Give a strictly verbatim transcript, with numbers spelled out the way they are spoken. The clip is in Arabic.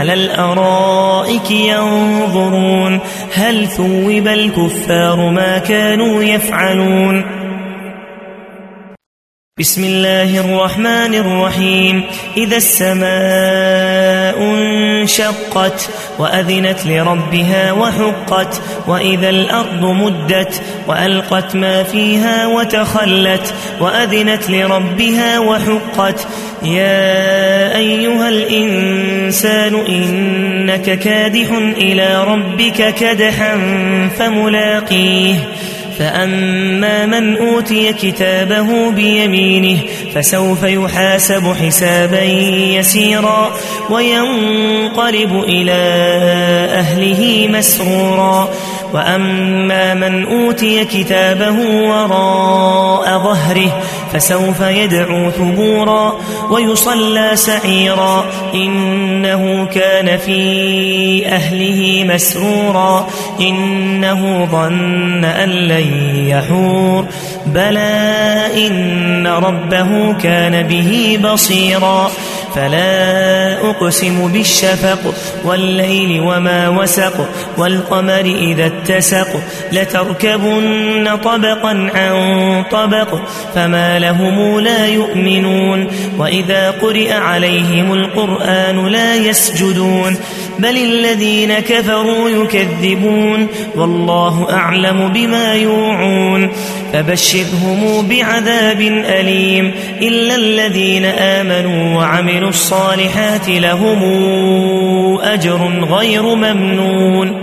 على الأرائك ينظرون هل ثوب الكفار ما كانوا يفعلون. بسم الله الرحمن الرحيم إذا السماء انشقت وأذنت لربها وحقت وإذا الأرض مدت وألقت ما فيها وتخلت وأذنت لربها وحقت يا أيها الإنسان إنك كادح إلى ربك كدحا فملاقيه فأما من أوتي كتابه بيمينه فسوف يحاسب حسابا يسيرا وينقلب إلى أهله مسرورا وأما من أوتي كتابه وراء ظهره فسوف يدعو ثبورا ويصلى سعيرا إنه كان في أهله مسرورا إنه ظن أن لن يحور بلى إن ربه كان به بصيرا فلا أقسم بالشفق والليل وما وسق والقمر إذا اتسق لتركبن طبقا عن طبق فما لهم لا يؤمنون وإذا قرئ عليهم القرآن لا يسجدون بل الذين كفروا يكذبون والله أعلم بما يوعون فبشرهم بعذاب أليم إلا الذين آمنوا وعملوا الصالحات لهم أجر غير ممنون.